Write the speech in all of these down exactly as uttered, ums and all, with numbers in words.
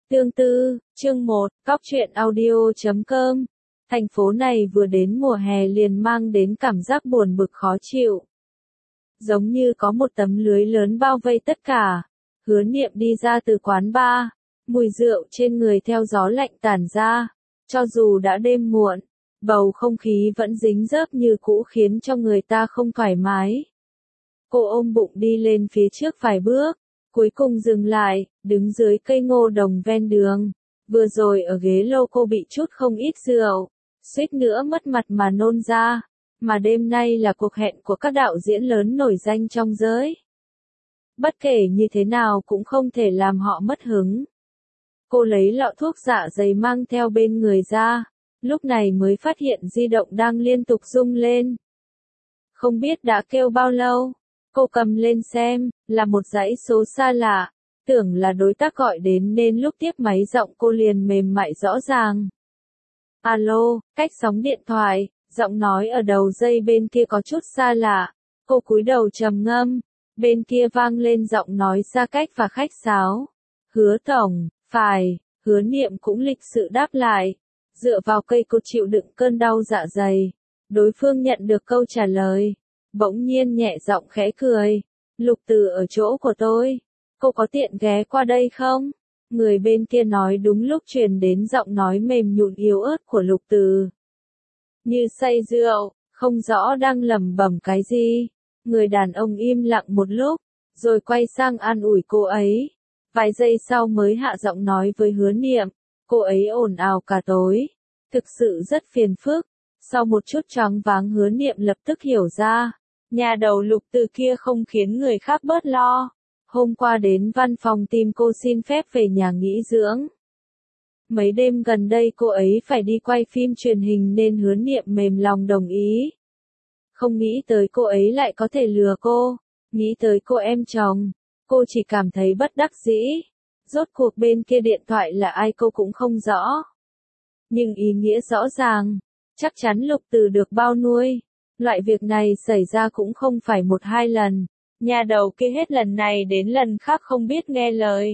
Tương tư, chương một, cóc truyện audio chấm com. Thành phố này vừa đến mùa hè liền mang đến cảm giác buồn bực khó chịu. Giống như có một tấm lưới lớn bao vây tất cả. Hứa Niệm đi ra từ quán bar, mùi rượu trên người theo gió lạnh tản ra. Cho dù đã đêm muộn, bầu không khí vẫn dính dớp như cũ khiến cho người ta không thoải mái. Cô ôm bụng đi lên phía trước vài bước, cuối cùng dừng lại, đứng dưới cây ngô đồng ven đường. Vừa rồi ở ghế lô cô bị chút không ít rượu, suýt nữa mất mặt mà nôn ra. Mà đêm nay là cuộc hẹn của các đạo diễn lớn nổi danh trong giới. Bất kể như thế nào cũng không thể làm họ mất hứng. Cô lấy lọ thuốc dạ dày mang theo bên người ra, lúc này mới phát hiện di động đang liên tục rung lên. Không biết đã kêu bao lâu, cô cầm lên xem, là một dãy số xa lạ, tưởng là đối tác gọi đến nên lúc tiếp máy giọng cô liền mềm mại rõ ràng. Alo, cách sóng điện thoại, giọng nói ở đầu dây bên kia có chút xa lạ, cô cúi đầu trầm ngâm, bên kia vang lên giọng nói xa cách và khách sáo. Hứa tổng, phải, Hứa Niệm cũng lịch sự đáp lại, dựa vào cây cô chịu đựng cơn đau dạ dày. Đối phương nhận được câu trả lời, bỗng nhiên nhẹ giọng khẽ cười. Lục Từ ở chỗ của tôi, cô có tiện ghé qua đây không? Người bên kia nói đúng lúc truyền đến giọng nói mềm nhũn yếu ớt của Lục Từ. Như say rượu, không rõ đang lẩm bẩm cái gì. Người đàn ông im lặng một lúc, rồi quay sang an ủi cô ấy. Vài giây sau mới hạ giọng nói với Hứa Niệm, cô ấy ồn ào cả tối, thực sự rất phiền phức. Sau một chút choáng váng Hứa Niệm lập tức hiểu ra, nhà đầu Lục Từ kia không khiến người khác bớt lo. Hôm qua đến văn phòng tìm cô xin phép về nhà nghỉ dưỡng. Mấy đêm gần đây cô ấy phải đi quay phim truyền hình nên Hứa Niệm mềm lòng đồng ý. Không nghĩ tới cô ấy lại có thể lừa cô, nghĩ tới cô em chồng, cô chỉ cảm thấy bất đắc dĩ. Rốt cuộc bên kia điện thoại là ai cô cũng không rõ. Nhưng ý nghĩa rõ ràng, chắc chắn Lục Từ được bao nuôi. Loại việc này xảy ra cũng không phải một hai lần. Nhà đầu kia hết lần này đến lần khác không biết nghe lời.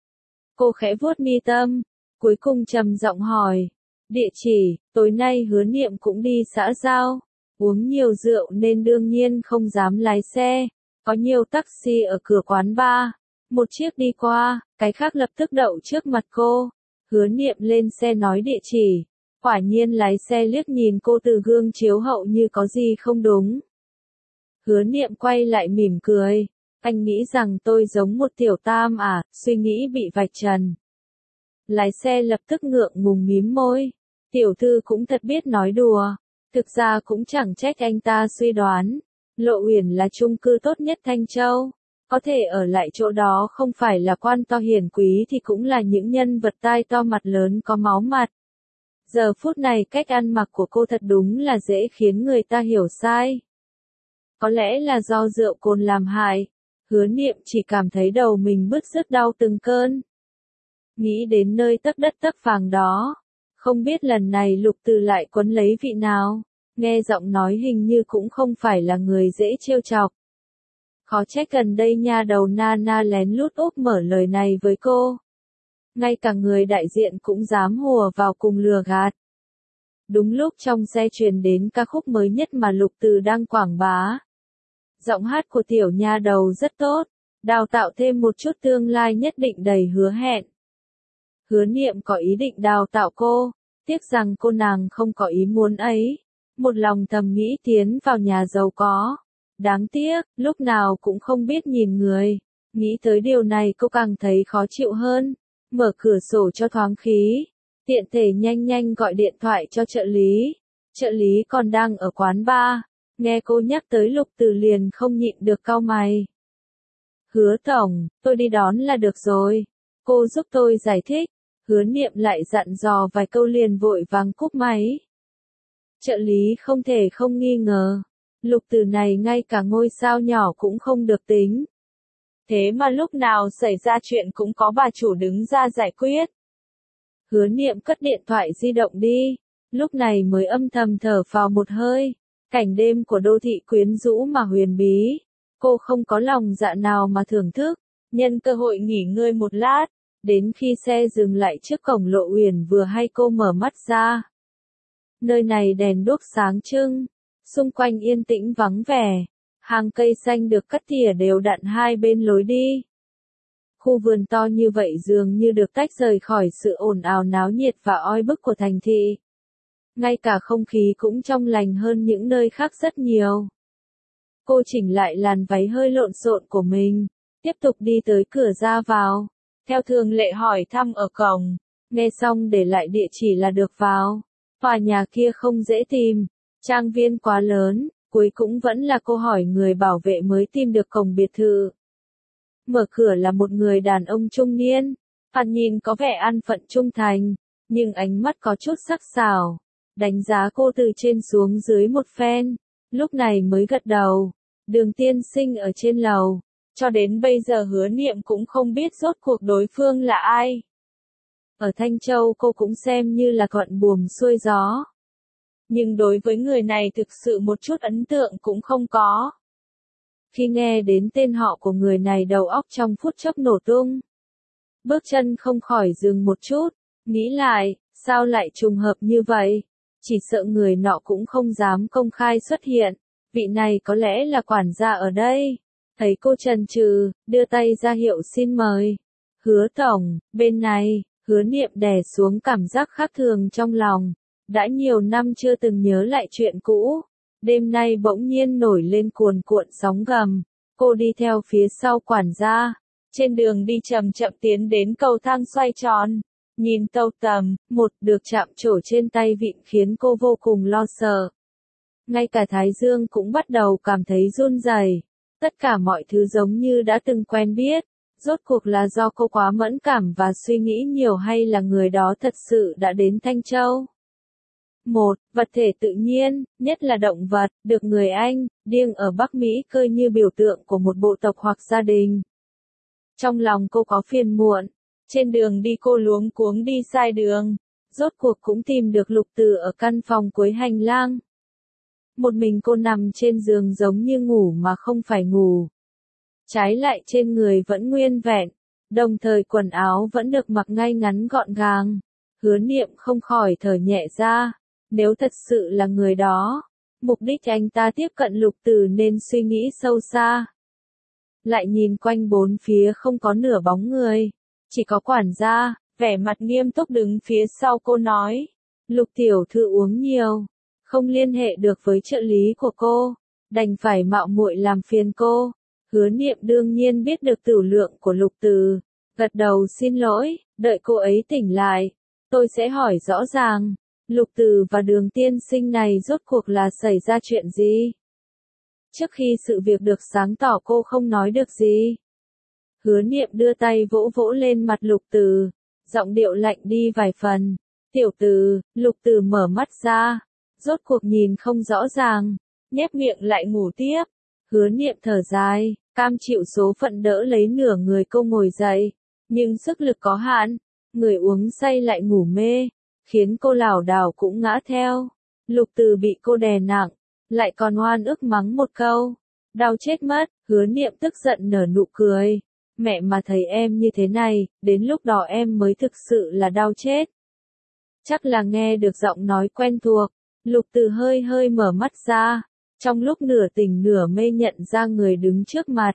Cô khẽ vuốt mi tâm, cuối cùng trầm giọng hỏi. Địa chỉ, tối nay Hứa Niệm cũng đi xã giao. Uống nhiều rượu nên đương nhiên không dám lái xe. Có nhiều taxi ở cửa quán bar. Một chiếc đi qua, cái khác lập tức đậu trước mặt cô. Hứa Niệm lên xe nói địa chỉ. Quả nhiên lái xe liếc nhìn cô từ gương chiếu hậu như có gì không đúng. Hứa Niệm quay lại mỉm cười. Anh nghĩ rằng tôi giống một tiểu tam à, suy nghĩ bị vạch trần. Lái xe lập tức ngượng ngùng mím môi. Tiểu thư cũng thật biết nói đùa. Thực ra cũng chẳng trách anh ta suy đoán. Lộ Uyển là chung cư tốt nhất Thanh Châu. Có thể ở lại chỗ đó không phải là quan to hiển quý thì cũng là những nhân vật tai to mặt lớn có máu mặt. Giờ phút này cách ăn mặc của cô thật đúng là dễ khiến người ta hiểu sai. Có lẽ là do rượu cồn làm hại. Hứa Niệm chỉ cảm thấy đầu mình bứt rứt đau từng cơn. Nghĩ đến nơi tấc đất tấc vàng đó. Không biết lần này Lục Từ lại quấn lấy vị nào. Nghe giọng nói hình như cũng không phải là người dễ trêu chọc. Khó trách gần đây nha đầu Nana lén lút úp mở lời này với cô. Ngay cả người đại diện cũng dám hùa vào cùng lừa gạt. Đúng lúc trong xe truyền đến ca khúc mới nhất mà Lục Từ đang quảng bá. Giọng hát của tiểu nha đầu rất tốt, đào tạo thêm một chút tương lai nhất định đầy hứa hẹn. Hứa Niệm có ý định đào tạo cô, tiếc rằng cô nàng không có ý muốn ấy. Một lòng thầm nghĩ tiến vào nhà giàu có. Đáng tiếc, lúc nào cũng không biết nhìn người. Nghĩ tới điều này cô càng thấy khó chịu hơn. Mở cửa sổ cho thoáng khí. Tiện thể nhanh nhanh gọi điện thoại cho trợ lý. Trợ lý còn đang ở quán bar. Nghe cô nhắc tới Lục Từ liền không nhịn được cau mày. Hứa tổng, tôi đi đón là được rồi. Cô giúp tôi giải thích. Hứa Niệm lại dặn dò vài câu liền vội vàng cúp máy. Trợ lý không thể không nghi ngờ. Lục Từ này ngay cả ngôi sao nhỏ cũng không được tính. Thế mà lúc nào xảy ra chuyện cũng có bà chủ đứng ra giải quyết. Hứa Niệm cất điện thoại di động đi. Lúc này mới âm thầm thở phào một hơi. Cảnh đêm của đô thị quyến rũ mà huyền bí. Cô không có lòng dạ nào mà thưởng thức. Nhân cơ hội nghỉ ngơi một lát. Đến khi xe dừng lại trước cổng Lộ Uyển vừa hay cô mở mắt ra. Nơi này đèn đuốc sáng trưng, xung quanh yên tĩnh vắng vẻ, hàng cây xanh được cắt tỉa đều đặn hai bên lối đi. Khu vườn to như vậy dường như được tách rời khỏi sự ồn ào náo nhiệt và oi bức của thành thị. Ngay cả không khí cũng trong lành hơn những nơi khác rất nhiều. Cô chỉnh lại làn váy hơi lộn xộn của mình, tiếp tục đi tới cửa ra vào. Theo thường lệ hỏi thăm ở cổng, nghe xong để lại địa chỉ là được vào. Tòa nhà kia không dễ tìm, trang viên quá lớn, cuối cũng vẫn là cô hỏi người bảo vệ mới tìm được cổng biệt thự. Mở cửa là một người đàn ông trung niên, thoạt nhìn có vẻ an phận trung thành, nhưng ánh mắt có chút sắc sảo, đánh giá cô từ trên xuống dưới một phen, lúc này mới gật đầu. Đường tiên sinh ở trên lầu, cho đến bây giờ Hứa Niệm cũng không biết rốt cuộc đối phương là ai. Ở Thanh Châu cô cũng xem như là thuận buồm xuôi gió. Nhưng đối với người này thực sự một chút ấn tượng cũng không có. Khi nghe đến tên họ của người này đầu óc trong phút chốc nổ tung. Bước chân không khỏi dừng một chút, nghĩ lại, sao lại trùng hợp như vậy? Chỉ sợ người nọ cũng không dám công khai xuất hiện. Vị này có lẽ là quản gia ở đây. Thấy cô chần chừ, đưa tay ra hiệu xin mời. Hứa tổng, bên này, Hứa Niệm đè xuống cảm giác khác thường trong lòng. Đã nhiều năm chưa từng nhớ lại chuyện cũ. Đêm nay bỗng nhiên nổi lên cuồn cuộn sóng gầm. Cô đi theo phía sau quản gia. Trên đường đi chậm chậm tiến đến cầu thang xoay tròn. Nhìn tàu tầm, một được chạm trổ trên tay vịn khiến cô vô cùng lo sợ. Ngay cả Thái Dương cũng bắt đầu cảm thấy run rẩy. Tất cả mọi thứ giống như đã từng quen biết. Rốt cuộc là do cô quá mẫn cảm và suy nghĩ nhiều hay là người đó thật sự đã đến Thanh Châu? Một, vật thể tự nhiên, nhất là động vật, được người Anh, điêng ở Bắc Mỹ coi như biểu tượng của một bộ tộc hoặc gia đình. Trong lòng cô có phiền muộn. Trên đường đi cô luống cuống đi sai đường. Rốt cuộc cũng tìm được Lục Từ ở căn phòng cuối hành lang. Một mình cô nằm trên giường giống như ngủ mà không phải ngủ. Trái lại trên người vẫn nguyên vẹn, đồng thời quần áo vẫn được mặc ngay ngắn gọn gàng. Hứa Niệm không khỏi thở nhẹ ra, nếu thật sự là người đó, mục đích anh ta tiếp cận Lục Từ nên suy nghĩ sâu xa. Lại nhìn quanh bốn phía không có nửa bóng người, chỉ có quản gia, vẻ mặt nghiêm túc đứng phía sau cô nói, Lục tiểu thư uống nhiều. Không liên hệ được với trợ lý của cô, đành phải mạo muội làm phiền cô. Hứa Niệm đương nhiên biết được tửu lượng của Lục Từ, gật đầu xin lỗi, đợi cô ấy tỉnh lại, tôi sẽ hỏi rõ ràng, Lục Từ và Đường tiên sinh này rốt cuộc là xảy ra chuyện gì? Trước khi sự việc được sáng tỏ cô không nói được gì. Hứa Niệm đưa tay vỗ vỗ lên mặt Lục Từ, giọng điệu lạnh đi vài phần. Tiểu Từ, Lục Từ mở mắt ra. Rốt cuộc nhìn không rõ ràng, nhếch miệng lại ngủ tiếp. Hứa Niệm thở dài, cam chịu số phận đỡ lấy nửa người cô ngồi dậy, nhưng sức lực có hạn, người uống say lại ngủ mê, khiến cô lảo đảo cũng ngã theo. Lục Từ bị cô đè nặng, lại còn oan ức mắng một câu, đau chết mất. Hứa Niệm tức giận nở nụ cười, mẹ mà thấy em như thế này, đến lúc đó em mới thực sự là đau chết. Chắc là nghe được giọng nói quen thuộc. Lục Từ hơi hơi mở mắt ra, trong lúc nửa tỉnh nửa mê nhận ra người đứng trước mặt.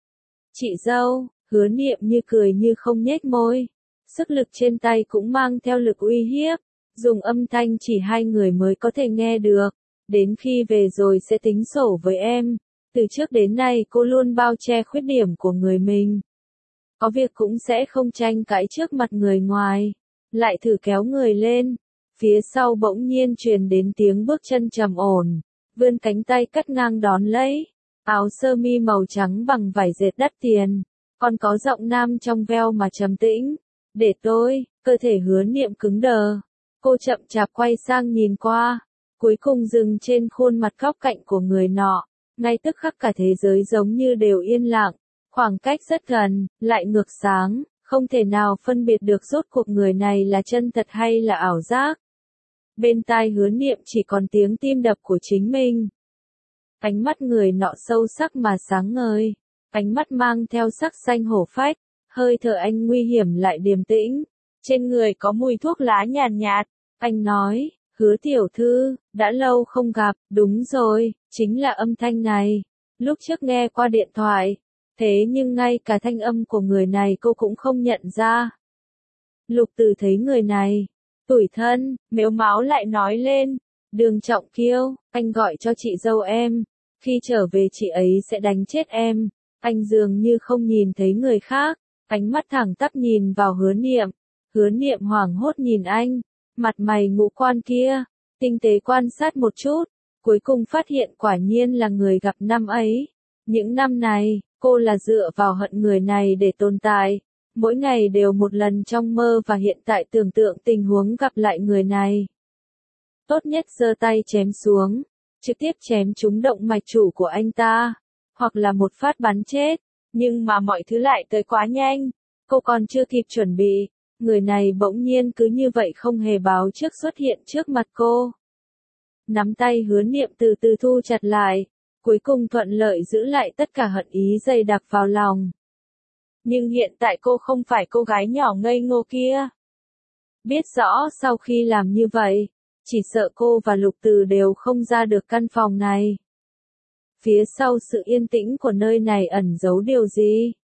Chị dâu, Hứa Niệm như cười như không nhếch môi, sức lực trên tay cũng mang theo lực uy hiếp, dùng âm thanh chỉ hai người mới có thể nghe được, đến khi về rồi sẽ tính sổ với em, từ trước đến nay cô luôn bao che khuyết điểm của người mình. Có việc cũng sẽ không tranh cãi trước mặt người ngoài, lại thử kéo người lên. Phía sau bỗng nhiên truyền đến tiếng bước chân trầm ổn, vươn cánh tay cắt ngang đón lấy, áo sơ mi màu trắng bằng vải dệt đắt tiền, còn có giọng nam trong veo mà trầm tĩnh, để tôi, cơ thể Hứa Niệm cứng đờ, cô chậm chạp quay sang nhìn qua, cuối cùng dừng trên khuôn mặt góc cạnh của người nọ, ngay tức khắc cả thế giới giống như đều yên lặng, khoảng cách rất gần, lại ngược sáng, không thể nào phân biệt được rốt cuộc người này là chân thật hay là ảo giác. Bên tai Hứa Niệm chỉ còn tiếng tim đập của chính mình. Ánh mắt người nọ sâu sắc mà sáng ngời, ánh mắt mang theo sắc xanh hổ phách, Hơi thở anh nguy hiểm lại điềm tĩnh. Trên người có mùi thuốc lá nhàn nhạt, nhạt. Anh nói, Hứa tiểu thư, đã lâu không gặp, đúng rồi, chính là âm thanh này. Lúc trước nghe qua điện thoại, thế nhưng ngay cả thanh âm của người này cô cũng không nhận ra. Lục Từ thấy người này, tủi thân, mếu máo lại nói lên, Đường Trọng Kiêu, anh gọi cho chị dâu em, khi trở về chị ấy sẽ đánh chết em. Anh dường như không nhìn thấy người khác, ánh mắt thẳng tắp nhìn vào Hứa Niệm. Hứa Niệm hoảng hốt nhìn anh, mặt mày ngũ quan kia, tinh tế quan sát một chút, cuối cùng phát hiện quả nhiên là người gặp năm ấy. Những năm này, cô là dựa vào hận người này để tồn tại, mỗi ngày đều một lần trong mơ và hiện tại tưởng tượng tình huống gặp lại người này. Tốt nhất giơ tay chém xuống, trực tiếp chém trúng động mạch chủ của anh ta, hoặc là một phát bắn chết, nhưng mà mọi thứ lại tới quá nhanh, cô còn chưa kịp chuẩn bị, người này bỗng nhiên cứ như vậy không hề báo trước xuất hiện trước mặt cô. Nắm tay Hứa Niệm từ từ thu chặt lại, cuối cùng thuận lợi giữ lại tất cả hận ý dày đặc vào lòng. Nhưng hiện tại cô không phải cô gái nhỏ ngây ngô kia. Biết rõ sau khi làm như vậy, chỉ sợ cô và Lục Từ đều không ra được căn phòng này. Phía sau sự yên tĩnh của nơi này ẩn giấu điều gì?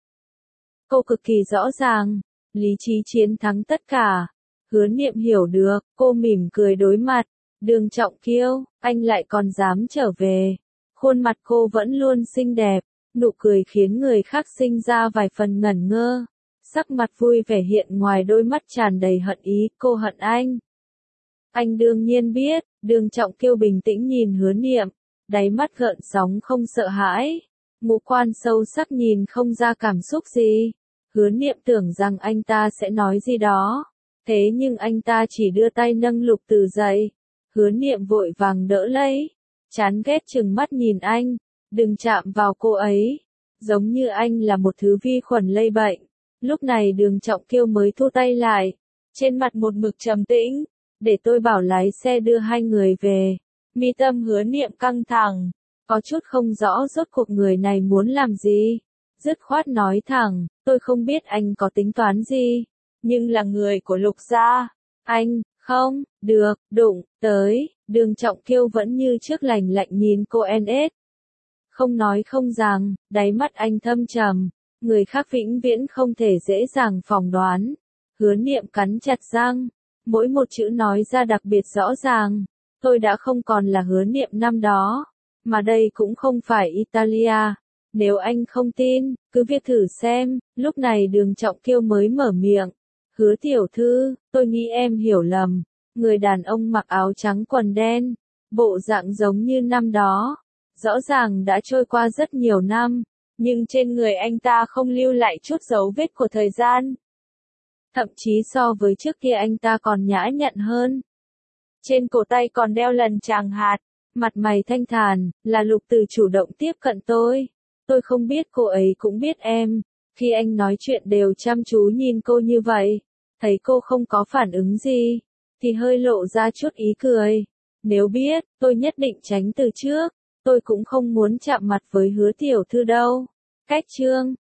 Cô cực kỳ rõ ràng, lý trí chiến thắng tất cả. Hứa Niệm hiểu được, cô mỉm cười đối mặt. Đường Trọng Kiêu, anh lại còn dám trở về. Khuôn mặt cô vẫn luôn xinh đẹp, nụ cười khiến người khác sinh ra vài phần ngẩn ngơ. Sắc mặt vui vẻ hiện ngoài đôi mắt tràn đầy hận ý, cô hận anh. Anh đương nhiên biết, Đường Trọng Kiêu bình tĩnh nhìn Hứa Niệm, đáy mắt gợn sóng không sợ hãi. Ngũ quan sâu sắc nhìn không ra cảm xúc gì. Hứa Niệm tưởng rằng anh ta sẽ nói gì đó. Thế nhưng anh ta chỉ đưa tay nâng Lục Từ dậy. Hứa Niệm vội vàng đỡ lấy. Chán ghét chừng mắt nhìn anh. Đừng chạm vào cô ấy. Giống như anh là một thứ vi khuẩn lây bệnh. Lúc này Đường Trọng Kiêu mới thu tay lại. Trên mặt một mực trầm tĩnh. Để tôi bảo lái xe đưa hai người về. Mi tâm Hứa Niệm căng thẳng. Có chút không rõ rốt cuộc người này muốn làm gì. Dứt khoát nói thẳng, tôi không biết anh có tính toán gì. Nhưng là người của Lục gia. Anh, không, được, đụng, tới. Đường Trọng Kiêu vẫn như trước lành lạnh nhìn cô en ét. Không nói không rằng, đáy mắt anh thâm trầm. Người khác vĩnh viễn không thể dễ dàng phỏng đoán. Hứa Niệm cắn chặt răng. Mỗi một chữ nói ra đặc biệt rõ ràng. Tôi đã không còn là Hứa Niệm năm đó. Mà đây cũng không phải Italia. Nếu anh không tin, cứ việc thử xem. Lúc này Đường Trọng Kiêu mới mở miệng. Hứa tiểu thư, tôi nghĩ em hiểu lầm. Người đàn ông mặc áo trắng quần đen. Bộ dạng giống như năm đó. Rõ ràng đã trôi qua rất nhiều năm. Nhưng trên người anh ta không lưu lại chút dấu vết của thời gian. Thậm chí so với trước kia anh ta còn nhã nhặn hơn. Trên cổ tay còn đeo lần tràng hạt. Mặt mày thanh thản, là Lục Từ chủ động tiếp cận tôi. Tôi không biết cô ấy cũng biết em. Khi anh nói chuyện đều chăm chú nhìn cô như vậy. Thấy cô không có phản ứng gì. Thì hơi lộ ra chút ý cười. Nếu biết, tôi nhất định tránh từ trước. Tôi cũng không muốn chạm mặt với Hứa tiểu thư đâu. Cách chương